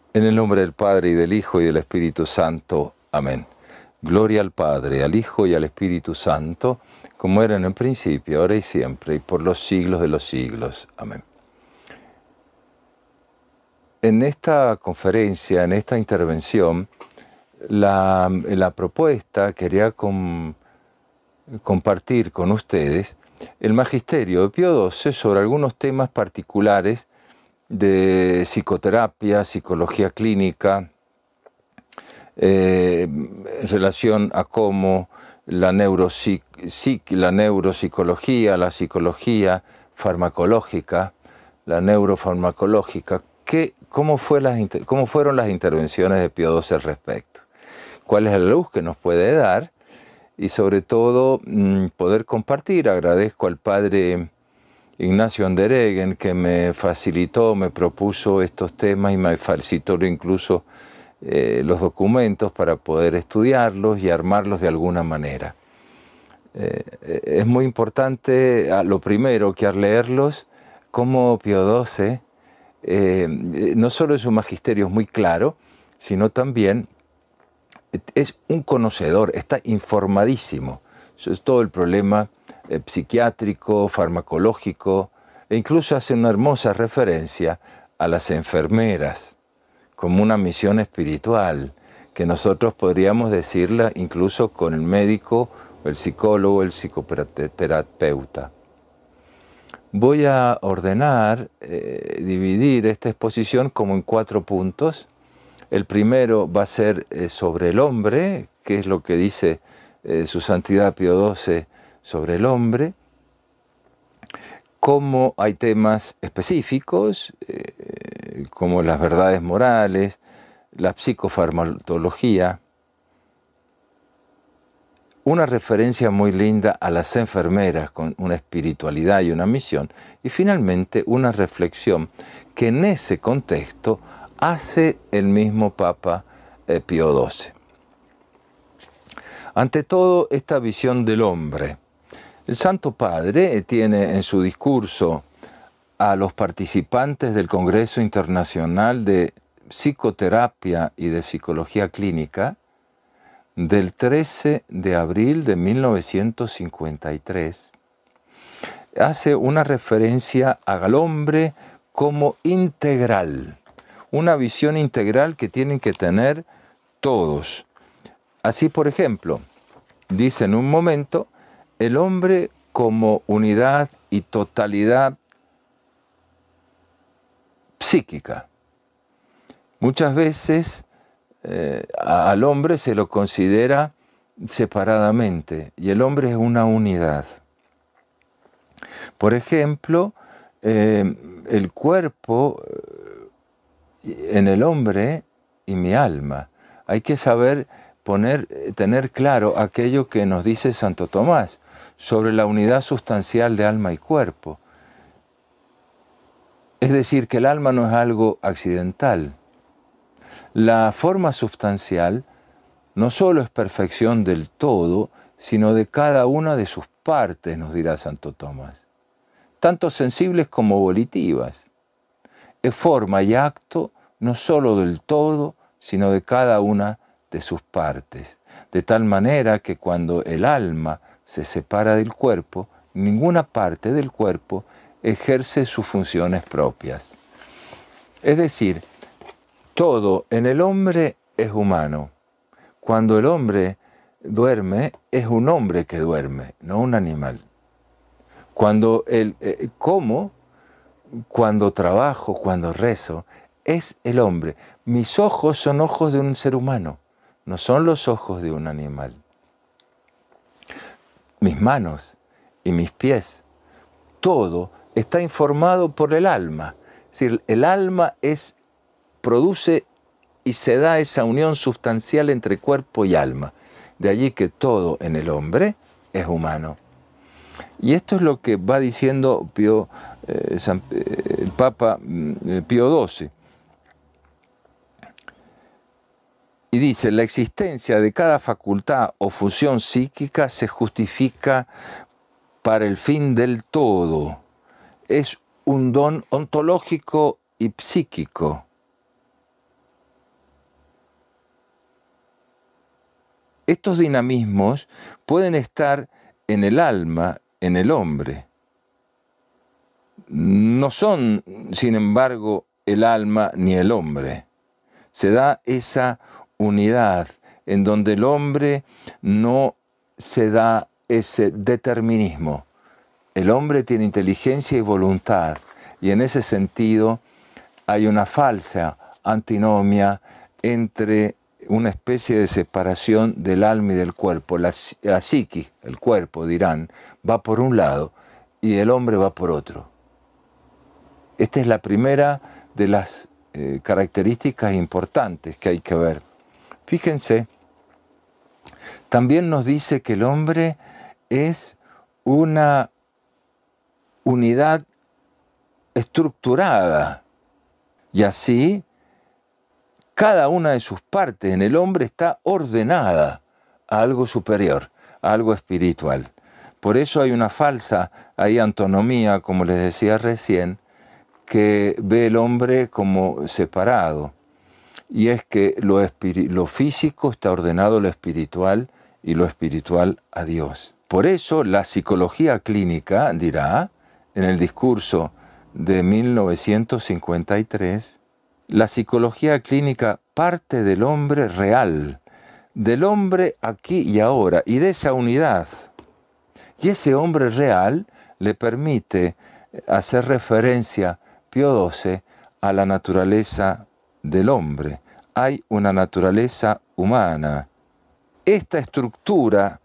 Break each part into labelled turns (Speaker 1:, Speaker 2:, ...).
Speaker 1: En el nombre del Padre, y del Hijo, y del Espíritu Santo. Amén. Gloria al Padre, al Hijo, y al Espíritu Santo, como era en el principio, ahora y siempre, y por los siglos de los siglos. Amén. En esta conferencia, en esta intervención, la propuesta quería compartir con ustedes el magisterio de Pío XII sobre algunos temas particulares de psicoterapia, psicología clínica, en relación a cómo la neuropsicología, la psicología farmacológica, la neurofarmacológica, cómo fueron las intervenciones de Pío XII al respecto, cuál es la luz que nos puede dar y sobre todo poder compartir. Agradezco al padre Ignacio Andereggen que me propuso estos temas y me facilitó incluso los documentos para poder estudiarlos y armarlos de alguna manera. Es muy importante, lo primero, que al leerlos, como Pío XII, no solo en su magisterio es muy claro, sino también es un conocedor, está informadísimo sobre todo el problema psiquiátrico, farmacológico, e incluso hace una hermosa referencia a las enfermeras como una misión espiritual, que nosotros podríamos decirla incluso con el médico, el psicólogo, el psicoterapeuta. Voy a ordenar, dividir esta exposición como en 4 puntos. El primero va a ser sobre el hombre, que es lo que dice su Santidad Pío XII sobre el hombre, cómo hay temas específicos, como las verdades morales, la psicofarmacología, una referencia muy linda a las enfermeras con una espiritualidad y una misión, y finalmente una reflexión que en ese contexto hace el mismo Papa Pío XII. Ante todo, esta visión del hombre. El Santo Padre tiene en su discurso a los participantes del Congreso Internacional de Psicoterapia y de Psicología Clínica del 13 de abril de 1953, hace una referencia al hombre como integral, una visión integral que tienen que tener todos. Así, por ejemplo, dice en un momento, el hombre como unidad y totalidad psíquica. Muchas veces al hombre se lo considera separadamente y el hombre es una unidad. Por ejemplo, el cuerpo en el hombre y mi alma. Hay que saber tener claro aquello que nos dice Santo Tomás sobre la unidad sustancial de alma y cuerpo. Es decir, que el alma no es algo accidental. La forma sustancial no solo es perfección del todo, sino de cada una de sus partes, nos dirá Santo Tomás, tanto sensibles como volitivas. Es forma y acto no solo del todo, sino de cada una de sus partes, de tal manera que cuando el alma se separa del cuerpo, ninguna parte del cuerpo ejerce sus funciones propias. Es decir, todo en el hombre es humano. Cuando el hombre duerme, es un hombre que duerme, no un animal. Cuando como, cuando trabajo, cuando rezo, es el hombre. Mis ojos son ojos de un ser humano, no son los ojos de un animal. Mis manos y mis pies, todo está informado por el alma. Es decir, el alma produce y se da esa unión sustancial entre cuerpo y alma. De allí que todo en el hombre es humano. Y esto es lo que va diciendo el Papa Pío XII. Y dice, la existencia de cada facultad o función psíquica se justifica para el fin del todo. Es un don ontológico y psíquico. Estos dinamismos pueden estar en el alma, en el hombre. No son, sin embargo, el alma ni el hombre. Se da esa unidad en donde el hombre no se da ese determinismo. El hombre tiene inteligencia y voluntad, y en ese sentido hay una falsa antinomia entre una especie de separación del alma y del cuerpo. La psiquis, el cuerpo, dirán, va por un lado y el hombre va por otro. Esta es la primera de las características importantes que hay que ver. Fíjense, también nos dice que el hombre es una unidad estructurada y así cada una de sus partes en el hombre está ordenada a algo superior, a algo espiritual. Por eso hay una falsa antonomía, como les decía recién, que ve el hombre como separado. Y es que lo físico está ordenado a lo espiritual y lo espiritual a Dios. Por eso la psicología clínica dirá, en el discurso de 1953, la psicología clínica parte del hombre real, del hombre aquí y ahora, y de esa unidad. Y ese hombre real le permite hacer referencia, Pío XII, a la naturaleza del hombre. Hay una naturaleza humana. Esta estructura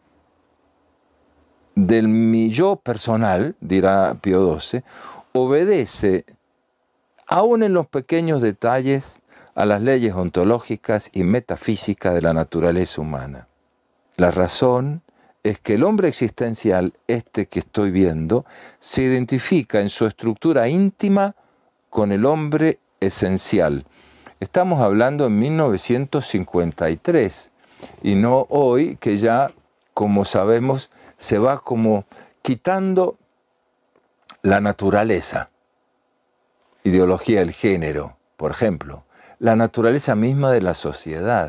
Speaker 1: del mi yo personal, dirá Pío XII, obedece, aún en los pequeños detalles, a las leyes ontológicas y metafísicas de la naturaleza humana. La razón es que el hombre existencial, este que estoy viendo, se identifica en su estructura íntima con el hombre esencial. Estamos hablando en 1953 y no hoy, que ya, como sabemos, se va como quitando la naturaleza. Ideología del género, por ejemplo, la naturaleza misma de la sociedad.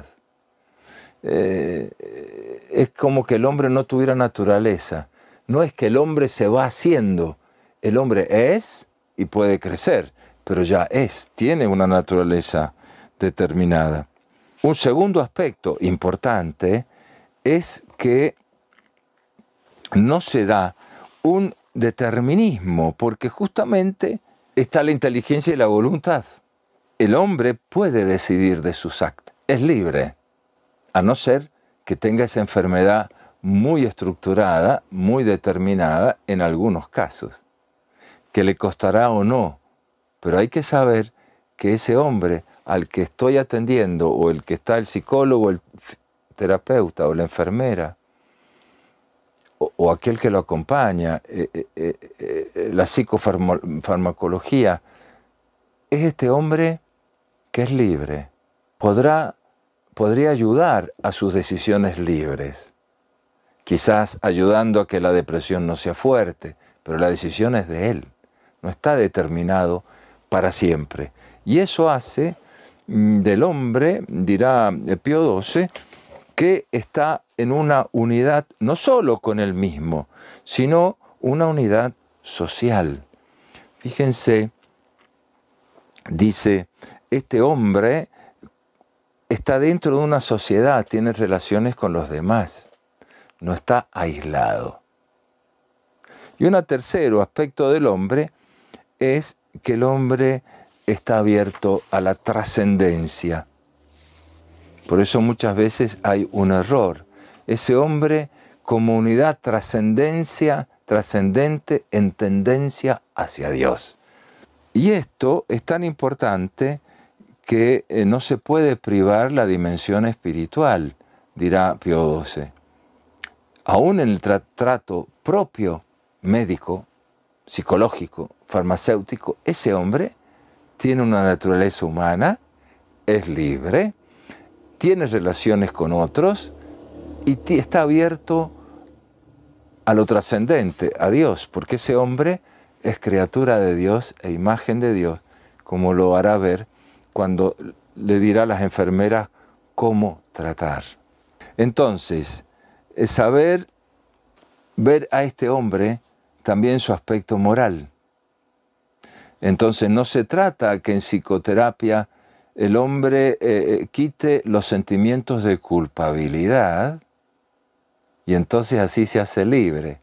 Speaker 1: Es como que el hombre no tuviera naturaleza. No es que el hombre se va haciendo, el hombre es y puede crecer, pero ya es, tiene una naturaleza determinada. Un segundo aspecto importante es que no se da un determinismo, porque justamente está la inteligencia y la voluntad. El hombre puede decidir de sus actos, es libre, a no ser que tenga esa enfermedad muy estructurada, muy determinada en algunos casos, que le costará o no, pero hay que saber que ese hombre al que estoy atendiendo, o el que está el psicólogo, el terapeuta o la enfermera, o aquel que lo acompaña, la psicofarmacología, es este hombre que es libre. Podría ayudar a sus decisiones libres, quizás ayudando a que la depresión no sea fuerte, pero la decisión es de él, no está determinado para siempre. Y eso hace del hombre, dirá Pío XII, que está en una unidad no solo con él mismo, sino una unidad social. Fíjense, dice, este hombre está dentro de una sociedad, tiene relaciones con los demás, no está aislado. Y un tercero aspecto del hombre es que el hombre está abierto a la trascendencia. Por eso muchas veces hay un error. Ese hombre como unidad trascendente en tendencia hacia Dios. Y esto es tan importante que no se puede privar la dimensión espiritual, dirá Pío XII. Aún en el trato propio médico, psicológico, farmacéutico, ese hombre tiene una naturaleza humana, es libre, tiene relaciones con otros y está abierto a lo trascendente, a Dios, porque ese hombre es criatura de Dios e imagen de Dios, como lo hará ver cuando le dirá a las enfermeras cómo tratar. Entonces, saber ver a este hombre también su aspecto moral. Entonces, no se trata que en psicoterapia el hombre quite los sentimientos de culpabilidad y entonces así se hace libre.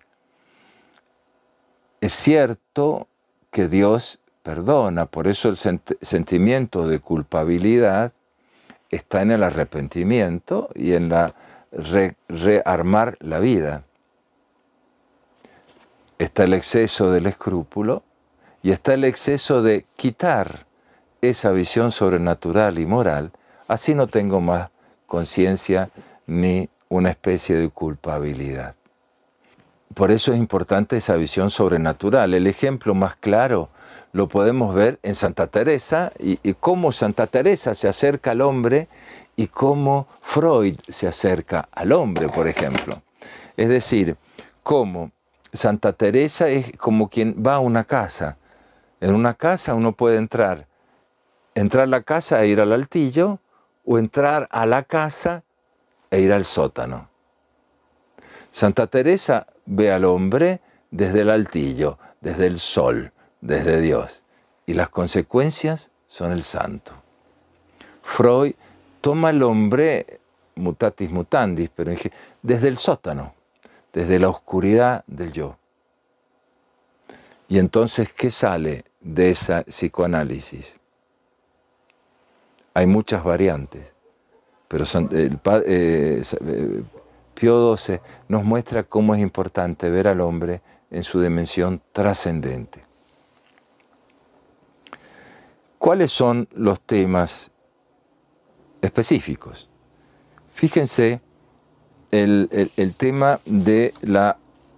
Speaker 1: Es cierto que Dios perdona, por eso el sentimiento de culpabilidad está en el arrepentimiento y en la rearmar la vida. Está el exceso del escrúpulo y está el exceso de quitar esa visión sobrenatural y moral, así no tengo más conciencia ni una especie de culpabilidad. Por eso es importante esa visión sobrenatural. El ejemplo más claro lo podemos ver en Santa Teresa y cómo Santa Teresa se acerca al hombre y cómo Freud se acerca al hombre, por ejemplo. Es decir, cómo Santa Teresa es como quien va a una casa. En una casa uno puede entrar a la casa e ir al altillo, o entrar a la casa e ir al sótano. Santa Teresa ve al hombre desde el altillo, desde el sol, desde Dios, y las consecuencias son el santo. Freud toma al hombre, mutatis mutandis, pero desde el sótano, desde la oscuridad del yo. Y entonces, ¿qué sale de esa psicoanálisis? Hay muchas variantes, pero Pío XII nos muestra cómo es importante ver al hombre en su dimensión trascendente. ¿Cuáles son los temas específicos? Fíjense el tema de la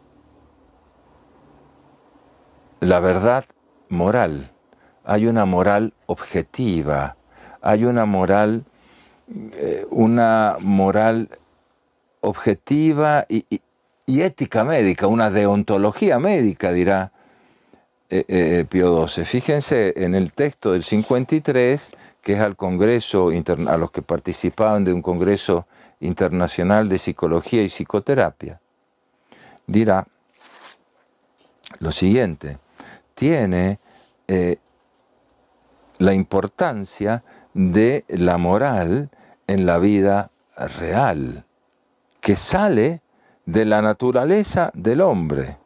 Speaker 1: verdad moral. Hay una moral objetiva, hay una moral objetiva y ética médica, una deontología médica, dirá Pío XII. Fíjense en el texto del 53, que es al Congreso, a los que participaban de un Congreso Internacional de Psicología y Psicoterapia. Dirá lo siguiente: tiene la importancia de la moral en la vida real, que sale de la naturaleza del hombre.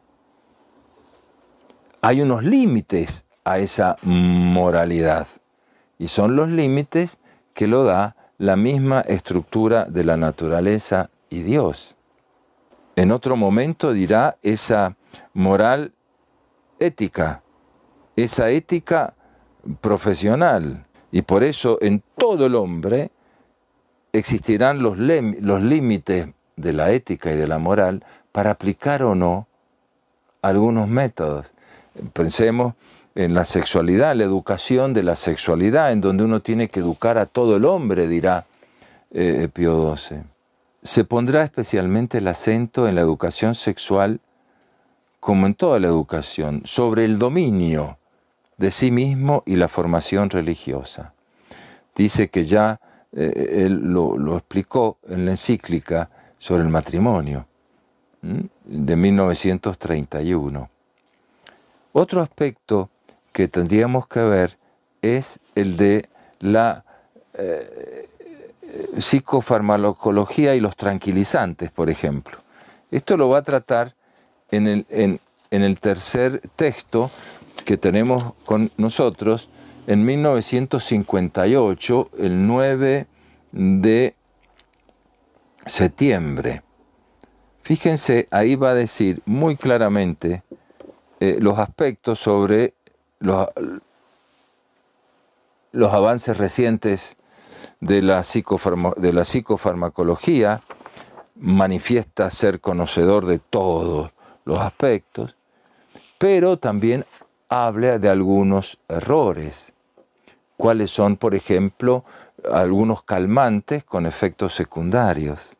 Speaker 1: Hay unos límites a esa moralidad, y son los límites que lo da la misma estructura de la naturaleza y Dios. En otro momento dirá esa moral ética, esa ética profesional, y por eso en todo el hombre existirán los límites de la ética y de la moral para aplicar o no algunos métodos. Pensemos en la sexualidad, la educación de la sexualidad, en donde uno tiene que educar a todo el hombre, dirá Pío XII. Se pondrá especialmente el acento en la educación sexual, como en toda la educación, sobre el dominio de sí mismo y la formación religiosa. Dice que ya él lo explicó en la encíclica sobre el matrimonio de 1931. Otro aspecto que tendríamos que ver es el de la psicofarmacología y los tranquilizantes, por ejemplo. Esto lo va a tratar en el tercer texto que tenemos con nosotros, en 1958, el 9 de septiembre. Fíjense, ahí va a decir muy claramente los aspectos sobre los avances recientes de la psicofarmacología. Manifiesta ser conocedor de todos los aspectos, pero también habla de algunos errores. ¿Cuáles son, por ejemplo, algunos calmantes con efectos secundarios?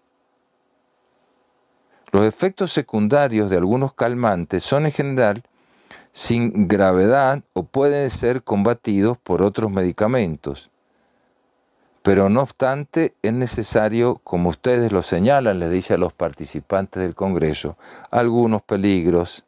Speaker 1: Los efectos secundarios de algunos calmantes son en general sin gravedad o pueden ser combatidos por otros medicamentos, Pero no obstante, es necesario, como ustedes lo señalan, les dice a los participantes del Congreso, algunos peligros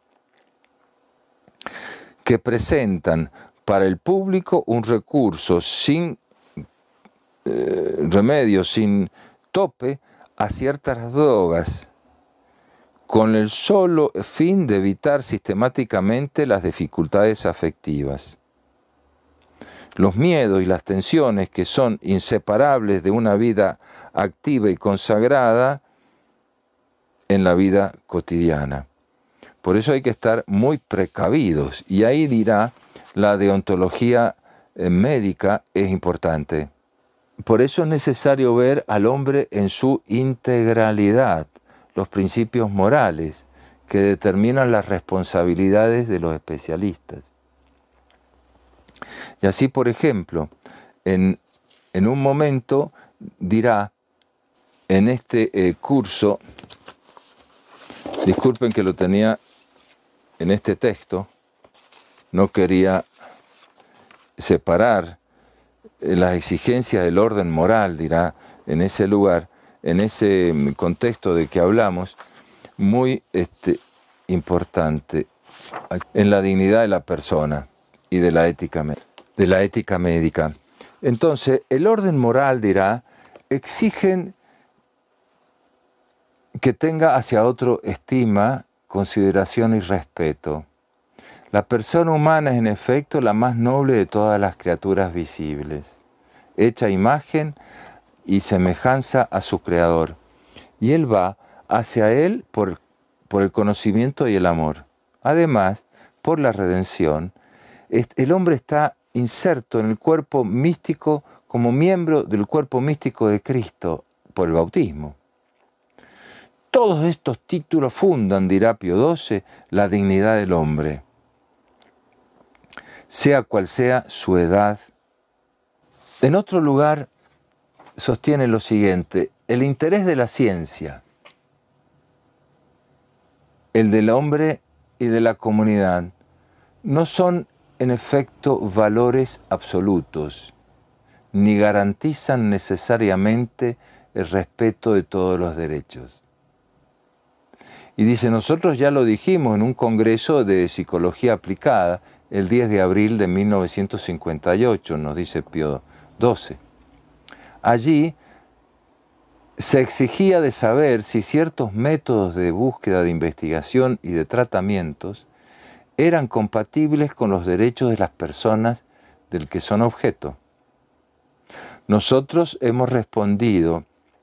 Speaker 1: que presentan para el público un recurso sin remedio, sin tope, a ciertas drogas, con el solo fin de evitar sistemáticamente las dificultades afectivas. Los miedos y las tensiones que son inseparables de una vida activa y consagrada en la vida cotidiana. Por eso hay que estar muy precavidos, y ahí dirá la deontología médica es importante. Por eso es necesario ver al hombre en su integralidad, los principios morales que determinan las responsabilidades de los especialistas. Y así, por ejemplo, en un momento dirá en este curso, disculpen que lo tenía en este texto, no quería separar las exigencias del orden moral, dirá, en ese lugar, en ese contexto de que hablamos, muy importante, en la dignidad de la persona y de la ética médica. Entonces, el orden moral, dirá, exigen que tenga hacia otro estima, consideración y respeto. La persona humana es en efecto la más noble de todas las criaturas visibles, hecha a imagen y semejanza a su Creador. Y Él va hacia Él por el conocimiento y el amor. Además, por la redención, el hombre está inserto en el cuerpo místico como miembro del cuerpo místico de Cristo por el bautismo. Todos estos títulos fundan, dirá Pío XII, la dignidad del hombre, sea cual sea su edad. En otro lugar sostiene lo siguiente: el interés de la ciencia, el del hombre y de la comunidad, no son en efecto valores absolutos, ni garantizan necesariamente el respeto de todos los derechos. Y dice, nosotros ya lo dijimos en un congreso de psicología aplicada, el 10 de abril de 1958, nos dice Pío XII. Allí se exigía de saber si ciertos métodos de búsqueda, de investigación y de tratamientos eran compatibles con los derechos de las personas del que son objeto. Nosotros hemos respondido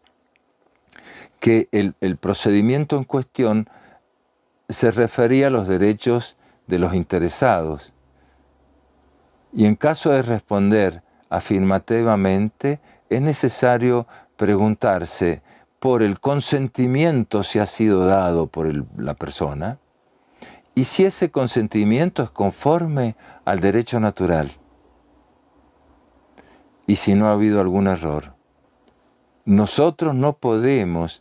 Speaker 1: que el procedimiento en cuestión se refería a los derechos de los interesados, y en caso de responder afirmativamente es necesario preguntarse por el consentimiento si ha sido dado por la persona y si ese consentimiento es conforme al derecho natural y si no ha habido algún error. Nosotros no podemos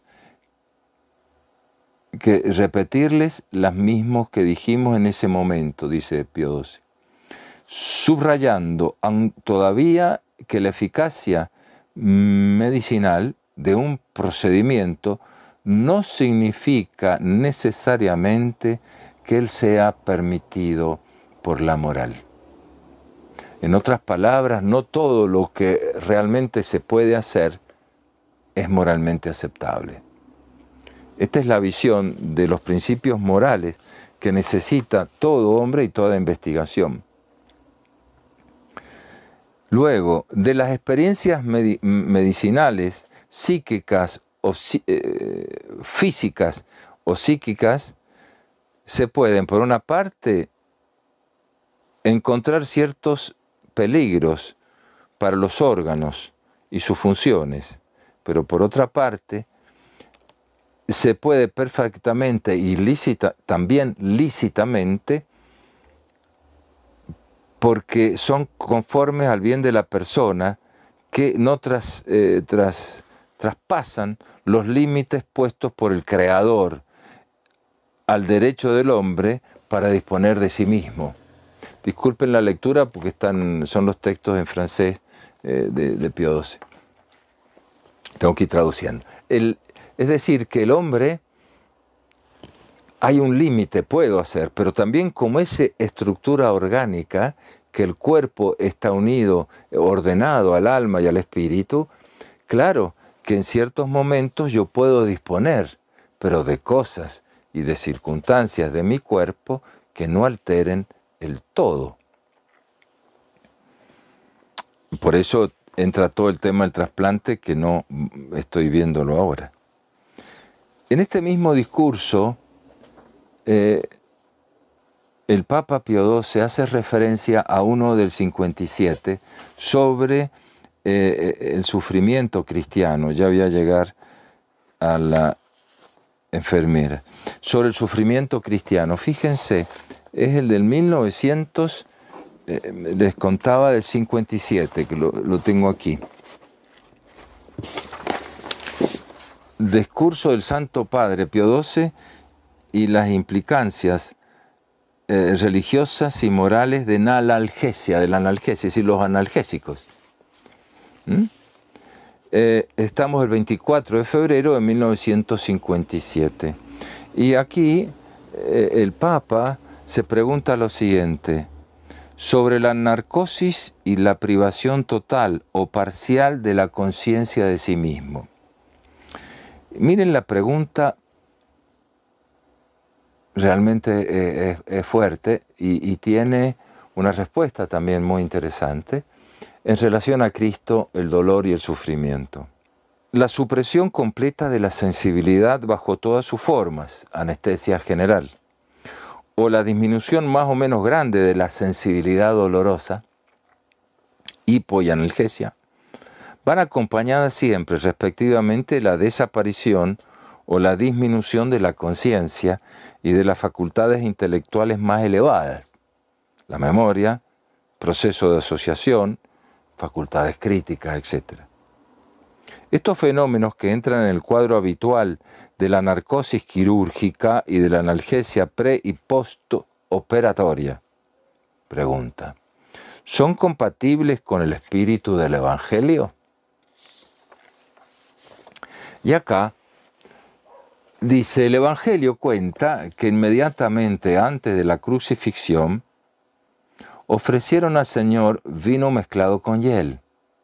Speaker 1: repetirles las mismas que dijimos en ese momento, dice Pío XII, subrayando todavía que la eficacia medicinal de un procedimiento no significa necesariamente que él sea permitido por la moral. En otras palabras, no todo lo que realmente se puede hacer es moralmente aceptable. Esta es la visión de los principios morales que necesita todo hombre y toda investigación. Luego, de las experiencias medicinales, psíquicas o físicas o psíquicas, se pueden, por una parte, encontrar ciertos peligros para los órganos y sus funciones, pero por otra parte, se puede perfectamente y también lícitamente, porque son conformes al bien de la persona, que no traspasan los límites puestos por el Creador al derecho del hombre para disponer de sí mismo. Disculpen la lectura porque son los textos en francés de Pío XII. Tengo que ir traduciendo. Es decir, que el hombre, hay un límite, puedo hacer, pero también como esa estructura orgánica, que el cuerpo está unido, ordenado al alma y al espíritu, claro que en ciertos momentos yo puedo disponer, pero de cosas y de circunstancias de mi cuerpo que no alteren el todo. Por eso entra todo el tema del trasplante, que no estoy viéndolo ahora. En este mismo discurso, el Papa Pío XII hace referencia a uno del 57 sobre el sufrimiento cristiano. Ya voy a llegar a la enfermera. Sobre el sufrimiento cristiano. Fíjense, es el del 1900, les contaba del 57, que lo tengo aquí. Discurso del Santo Padre Pío XII y las implicancias religiosas y morales de la analgesia, es decir, los analgésicos. Estamos el 24 de febrero de 1957. Y aquí el Papa se pregunta lo siguiente: sobre la narcosis y la privación total o parcial de la conciencia de sí mismo. Miren, la pregunta realmente es fuerte y tiene una respuesta también muy interesante en relación a Cristo, el dolor y el sufrimiento. La supresión completa de la sensibilidad bajo todas sus formas, anestesia general, o la disminución más o menos grande de la sensibilidad dolorosa, hipo y analgesia, van acompañadas siempre, respectivamente, la desaparición o la disminución de la conciencia y de las facultades intelectuales más elevadas, la memoria, proceso de asociación, facultades críticas, etc. Estos fenómenos, que entran en el cuadro habitual de la narcosis quirúrgica y de la analgesia pre- y postoperatoria, pregunta, ¿son compatibles con el espíritu del Evangelio? Y acá dice, el Evangelio cuenta que inmediatamente antes de la crucifixión ofrecieron al Señor vino mezclado con hiel,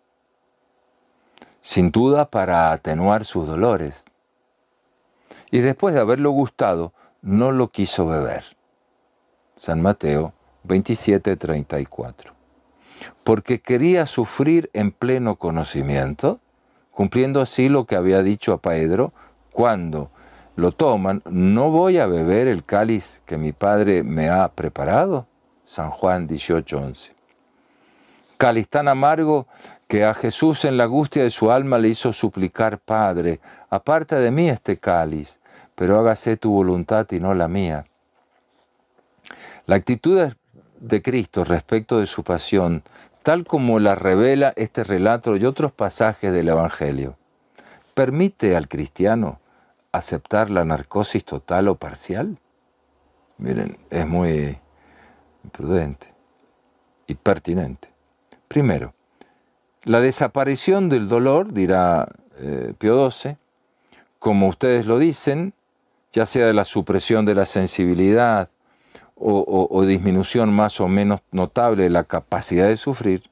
Speaker 1: sin duda para atenuar sus dolores. Y después de haberlo gustado, no lo quiso beber. San Mateo 27:34. Porque quería sufrir en pleno conocimiento, cumpliendo así lo que había dicho a Pedro: cuando lo toman, ¿no voy a beber el cáliz que mi Padre me ha preparado? San Juan 18:11. Cáliz tan amargo que a Jesús en la angustia de su alma le hizo suplicar: Padre, aparta de mí este cáliz, pero hágase tu voluntad y no la mía. La actitud de Cristo respecto de su pasión, tal como la revela este relato y otros pasajes del Evangelio, ¿permite al cristiano aceptar la narcosis total o parcial? Miren, es muy prudente y pertinente. Primero, la desaparición del dolor, dirá Pío XII, como ustedes lo dicen, ya sea de la supresión de la sensibilidad o disminución más o menos notable de la capacidad de sufrir.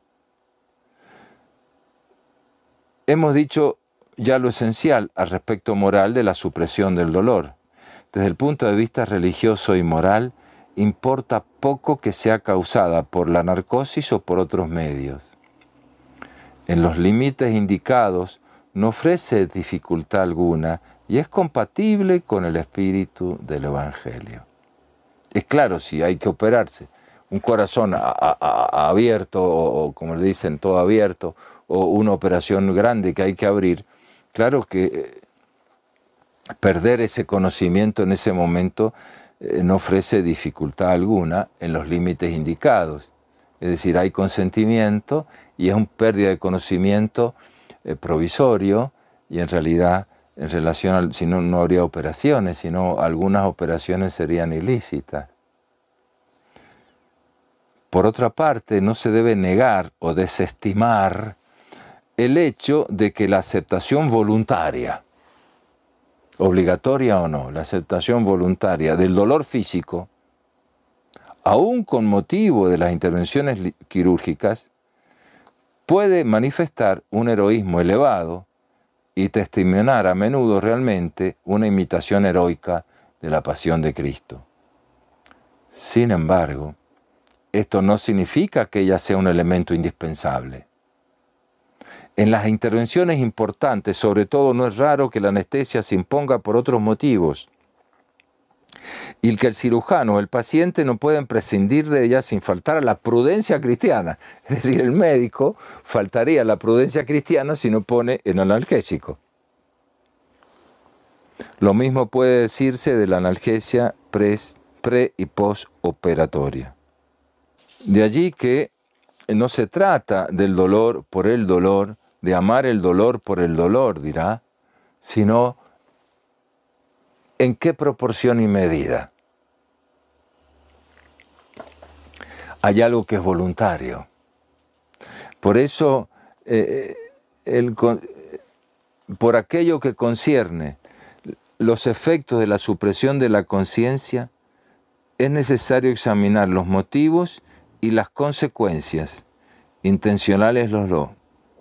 Speaker 1: Hemos dicho ya lo esencial al respecto moral de la supresión del dolor. Desde el punto de vista religioso y moral, importa poco que sea causada por la narcosis o por otros medios. En los límites indicados, no ofrece dificultad alguna y es compatible con el espíritu del Evangelio. Es claro, si hay que operarse, un corazón abierto, o como le dicen, todo abierto, o una operación grande que hay que abrir, claro que perder ese conocimiento en ese momento no ofrece dificultad alguna en los límites indicados. Es decir, hay consentimiento y es una pérdida de conocimiento provisorio, y en realidad, en relación al, si no, no habría operaciones, sino algunas operaciones serían ilícitas. Por otra parte, no se debe negar o desestimar el hecho de que la aceptación voluntaria, obligatoria o no, la aceptación voluntaria del dolor físico, aún con motivo de las intervenciones quirúrgicas, puede manifestar un heroísmo elevado y testimoniar a menudo realmente una imitación heroica de la pasión de Cristo. Sin embargo, esto no significa que ella sea un elemento indispensable. En las intervenciones importantes, sobre todo, no es raro que la anestesia se imponga por otros motivos y que el cirujano o el paciente no pueden prescindir de ella sin faltar a la prudencia cristiana. Es decir, el médico faltaría a la prudencia cristiana si no pone el analgésico. Lo mismo puede decirse de la analgesia pre- y postoperatoria. De allí que no se trata del dolor por el dolor, de amar el dolor por el dolor, dirá, sino en qué proporción y medida. Hay algo que es voluntario. Por eso, por aquello que concierne los efectos de la supresión de la conciencia, es necesario examinar los motivos y las consecuencias, intencionales los dos.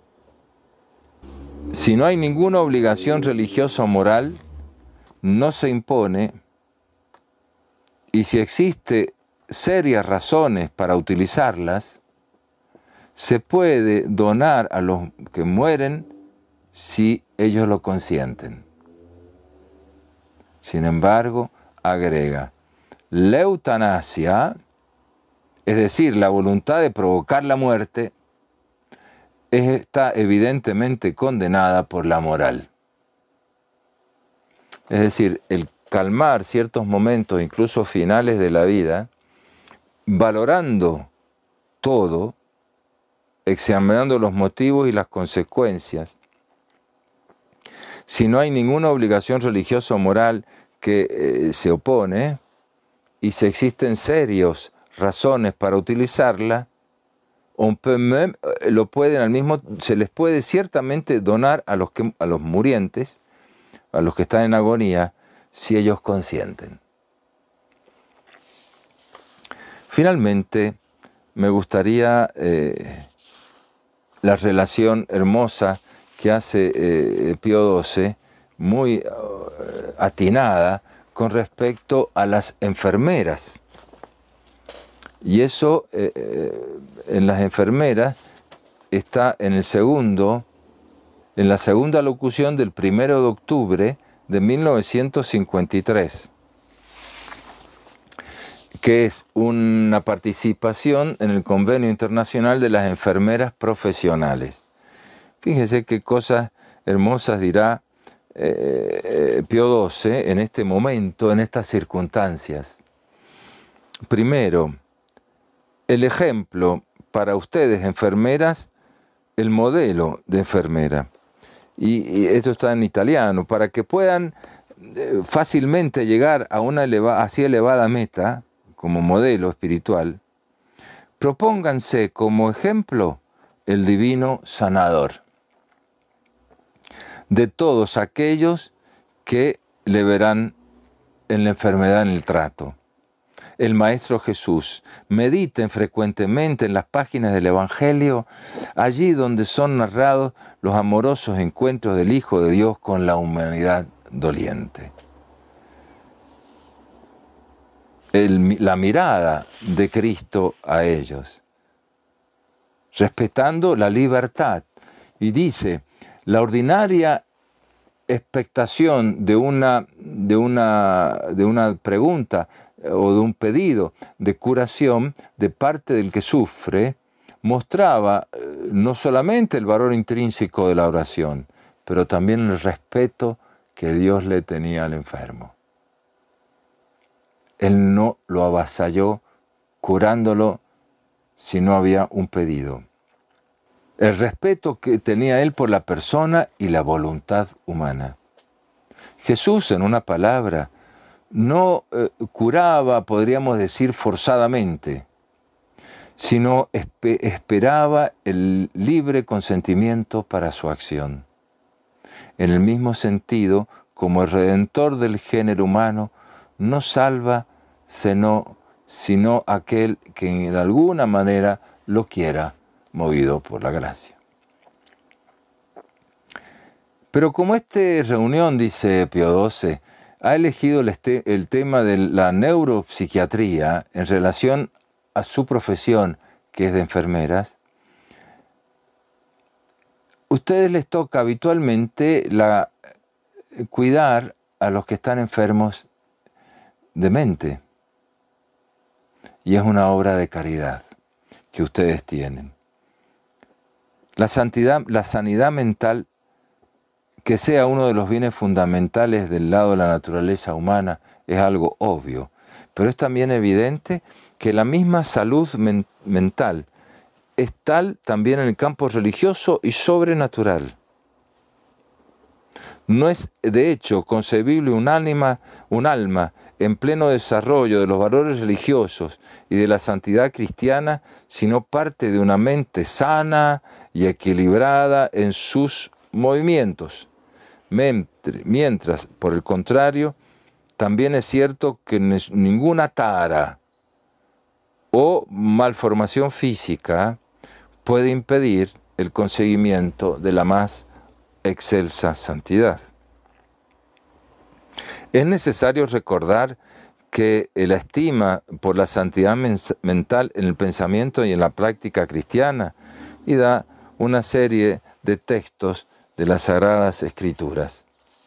Speaker 1: Si no hay ninguna obligación religiosa o moral, no se impone, y si existe serias razones para utilizarlas, se puede donar a los que mueren si ellos lo consienten. Sin embargo, agrega, la eutanasia, es decir, la voluntad de provocar la muerte, está evidentemente condenada por la moral. Es decir, el calmar ciertos momentos, incluso finales de la vida, valorando todo, examinando los motivos y las consecuencias. Si no hay ninguna obligación religiosa o moral que se opone, y si existen serias razones para utilizarla, se les puede ciertamente donar a los murientes, a los que están en agonía, si ellos consienten. Finalmente, me gustaría la relación hermosa que hace Pío XII, muy atinada, con respecto a las enfermeras. Y eso en las enfermeras está en la segunda locución del 1 de octubre de 1953, que es una participación en el Convenio Internacional de las Enfermeras Profesionales. Fíjese qué cosas hermosas dirá Pío XII en este momento, en estas circunstancias. Primero, el ejemplo para ustedes, enfermeras, el modelo de enfermera. Y esto está en italiano, para que puedan fácilmente llegar a una así elevada meta, como modelo espiritual, propónganse como ejemplo el divino sanador de todos aquellos que le verán en la enfermedad, en el trato. El Maestro Jesús. Mediten frecuentemente en las páginas del Evangelio, allí donde son narrados los amorosos encuentros del Hijo de Dios con la humanidad doliente. La mirada de Cristo a ellos, respetando la libertad. Y dice, la ordinaria expectación de una pregunta o de un pedido de curación de parte del que sufre, mostraba no solamente el valor intrínseco de la oración, pero también el respeto que Dios le tenía al enfermo. Él no lo avasalló curándolo si no había un pedido. El respeto que tenía él por la persona y la voluntad humana. Jesús, en una palabra, no curaba, podríamos decir, forzadamente, sino esperaba el libre consentimiento para su acción. En el mismo sentido, como el Redentor del género humano, no salva sino aquel que en alguna manera lo quiera, movido por la gracia. Pero como esta reunión, dice Pío XII, ha elegido el tema de la neuropsiquiatría en relación a su profesión, que es de enfermeras, ustedes les toca habitualmente cuidar a los que están enfermos de mente. Y es una obra de caridad que ustedes tienen. La sanidad mental, que sea uno de los bienes fundamentales del lado de la naturaleza humana, es algo obvio. Pero es también evidente que la misma salud mental es tal también en el campo religioso y sobrenatural. No es, de hecho, concebible un alma en pleno desarrollo de los valores religiosos y de la santidad cristiana, sino parte de una mente sana y equilibrada en sus movimientos. Mientras, por el contrario, también es cierto que ninguna tara o malformación física puede impedir el conseguimiento de la más excelsa santidad. Es necesario recordar que la estima por la santidad mental en el pensamiento y en la práctica cristiana y da una serie de textos de las Sagradas Escrituras.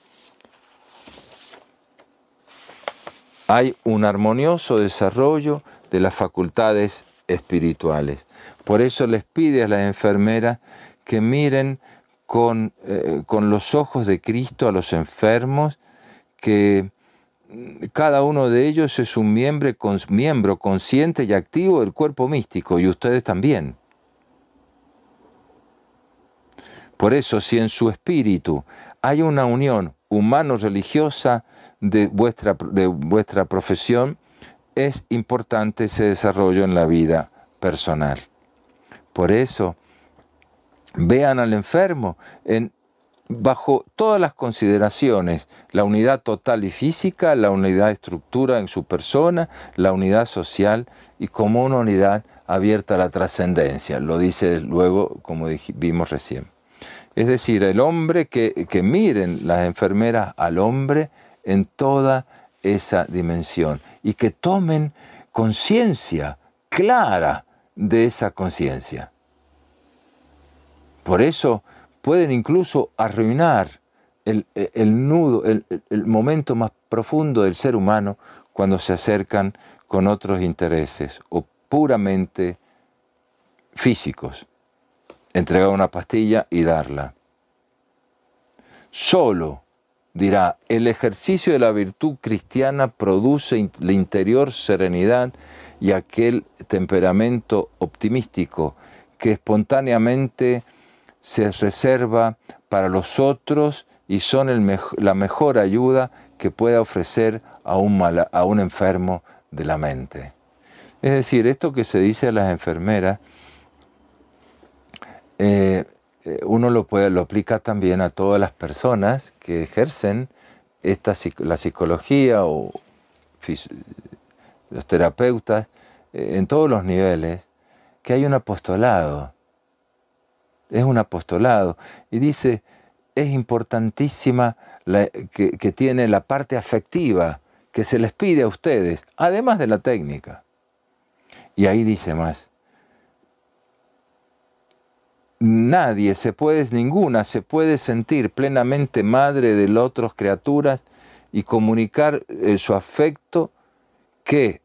Speaker 1: Hay un armonioso desarrollo de las facultades espirituales. Por eso les pide a las enfermeras que miren con los ojos de Cristo a los enfermos, que cada uno de ellos es un miembro consciente y activo del cuerpo místico, y ustedes también. Por eso, si en su espíritu hay una unión humano-religiosa de vuestra profesión, es importante ese desarrollo en la vida personal. Por eso, vean al enfermo bajo todas las consideraciones, la unidad total y física, la unidad de estructura en su persona, la unidad social y como una unidad abierta a la trascendencia. Lo dice luego, como vimos recién. Es decir, el hombre que miren las enfermeras al hombre en toda esa dimensión y que tomen conciencia clara de esa conciencia. Por eso pueden incluso arruinar el nudo, el momento más profundo del ser humano cuando se acercan con otros intereses o puramente físicos. Entregar una pastilla y darla. Solo, dirá, el ejercicio de la virtud cristiana produce la interior serenidad y aquel temperamento optimístico que espontáneamente se reserva para los otros y son la mejor ayuda que pueda ofrecer a un enfermo de la mente. Es decir, esto que se dice a las enfermeras, uno lo aplica también a todas las personas que ejercen la psicología o los terapeutas en todos los niveles, que hay un apostolado. Es un apostolado. Y dice, es importantísima que tiene la parte afectiva que se les pide a ustedes, además de la técnica. Y ahí dice más. Ninguna se puede sentir plenamente madre de las otras criaturas y comunicar su afecto que,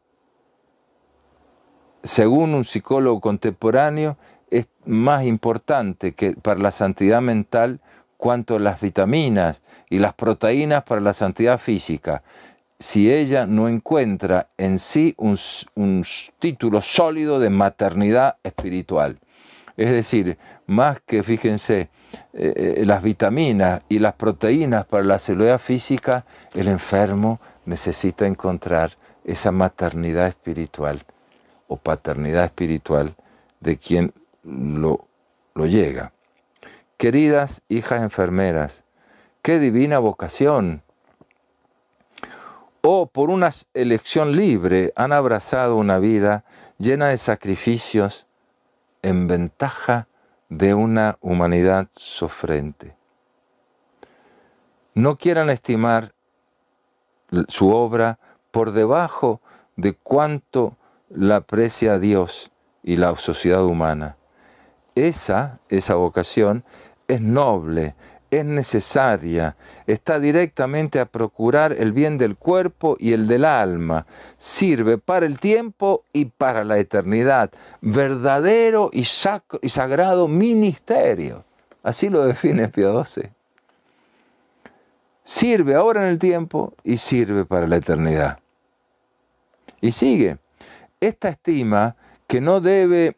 Speaker 1: según un psicólogo contemporáneo, es más importante que para la santidad mental cuanto las vitaminas y las proteínas para la santidad física, si ella no encuentra en sí un título sólido de maternidad espiritual. Es decir, más que, fíjense, las vitaminas y las proteínas para la salud física, el enfermo necesita encontrar esa maternidad espiritual o paternidad espiritual de quien lo llega. Queridas hijas enfermeras, qué divina vocación. O por una elección libre han abrazado una vida llena de sacrificios en ventaja de una humanidad sofrente. No quieran estimar su obra por debajo de cuánto la aprecia Dios y la sociedad humana. Esa vocación es noble, es necesaria, está directamente a procurar el bien del cuerpo y el del alma, sirve para el tiempo y para la eternidad, verdadero y sagrado ministerio. Así lo define Pío XII. Sirve ahora en el tiempo y sirve para la eternidad. Y sigue, esta estima que no debe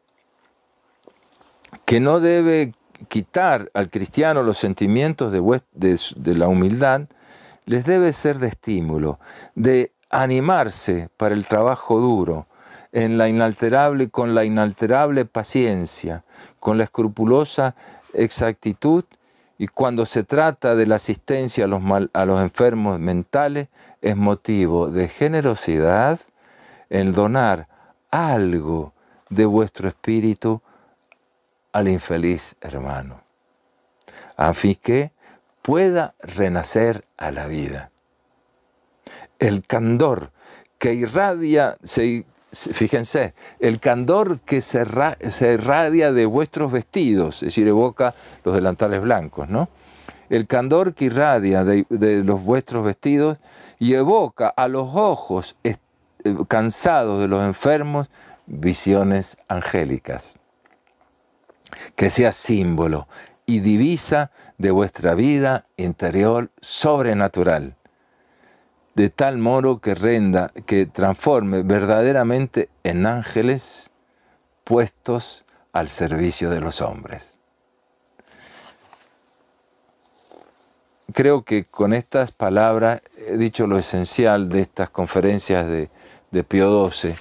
Speaker 1: quitar al cristiano los sentimientos de la humildad, les debe ser de estímulo, de animarse para el trabajo duro, con la inalterable paciencia, con la escrupulosa exactitud, y cuando se trata de la asistencia a los enfermos mentales, es motivo de generosidad en donar algo de vuestro espíritu al infeliz hermano, a fin que pueda renacer a la vida. El candor que irradia, fíjense, el candor que se irradia de vuestros vestidos, es decir, evoca los delantales blancos, ¿no? El candor que irradia de los vuestros vestidos y evoca a los ojos cansados de los enfermos visiones angélicas. Que sea símbolo y divisa de vuestra vida interior sobrenatural, de tal modo que transforme verdaderamente en ángeles puestos al servicio de los hombres. Creo que con estas palabras he dicho lo esencial de estas conferencias de Pío XII.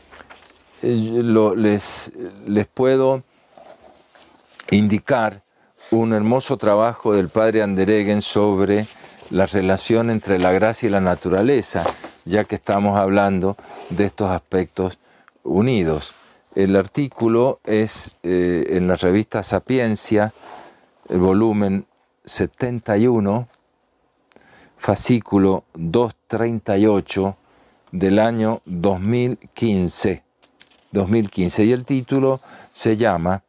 Speaker 1: Les puedo indicar un hermoso trabajo del padre Andereggen sobre la relación entre la gracia y la naturaleza, ya que estamos hablando de estos aspectos unidos. El artículo es en la revista Sapiencia, el volumen 71, fascículo 238 del año 2015, y el título se llama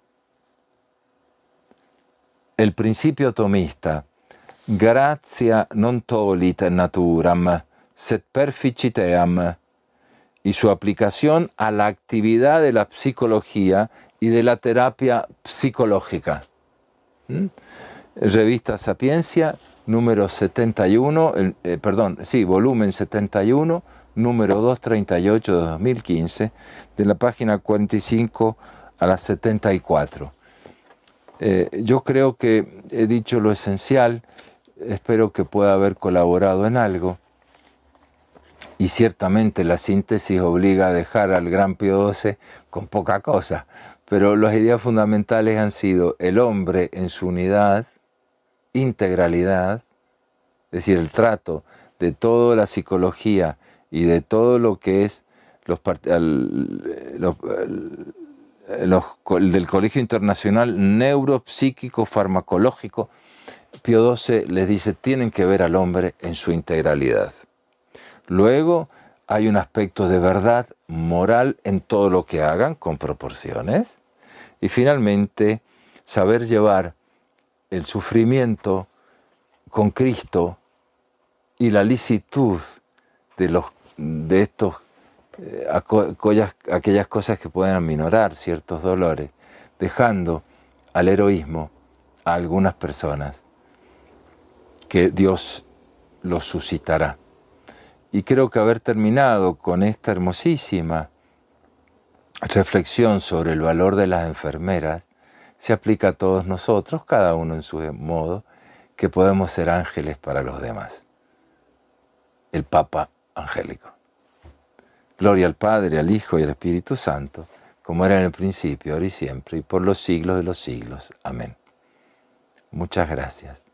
Speaker 1: El principio tomista, gratia non tolit naturam, sed perficiteam, y su aplicación a la actividad de la psicología y de la terapia psicológica. Revista Sapiencia, número 71, volumen 71, número 238 de 2015, de la página 45 a la 74. Yo creo que he dicho lo esencial, espero que pueda haber colaborado en algo, y ciertamente la síntesis obliga a dejar al gran Pío XII con poca cosa, pero las ideas fundamentales han sido el hombre en su unidad, integralidad, es decir, el trato de toda la psicología y de todo lo que es del Colegio Internacional Neuropsíquico Farmacológico. Pío XII les dice, tienen que ver al hombre en su integralidad. Luego hay un aspecto de verdad moral en todo lo que hagan, con proporciones. Y finalmente, saber llevar el sufrimiento con Cristo y la licitud de estos aquellas cosas que pueden aminorar ciertos dolores, dejando al heroísmo a algunas personas que Dios los suscitará. Y creo que haber terminado con esta hermosísima reflexión sobre el valor de las enfermeras se aplica a todos nosotros, cada uno en su modo, que podemos ser ángeles para los demás. El Papa angélico. Gloria al Padre, al Hijo y al Espíritu Santo, como era en el principio, ahora y siempre, y por los siglos de los siglos. Amén. Muchas gracias.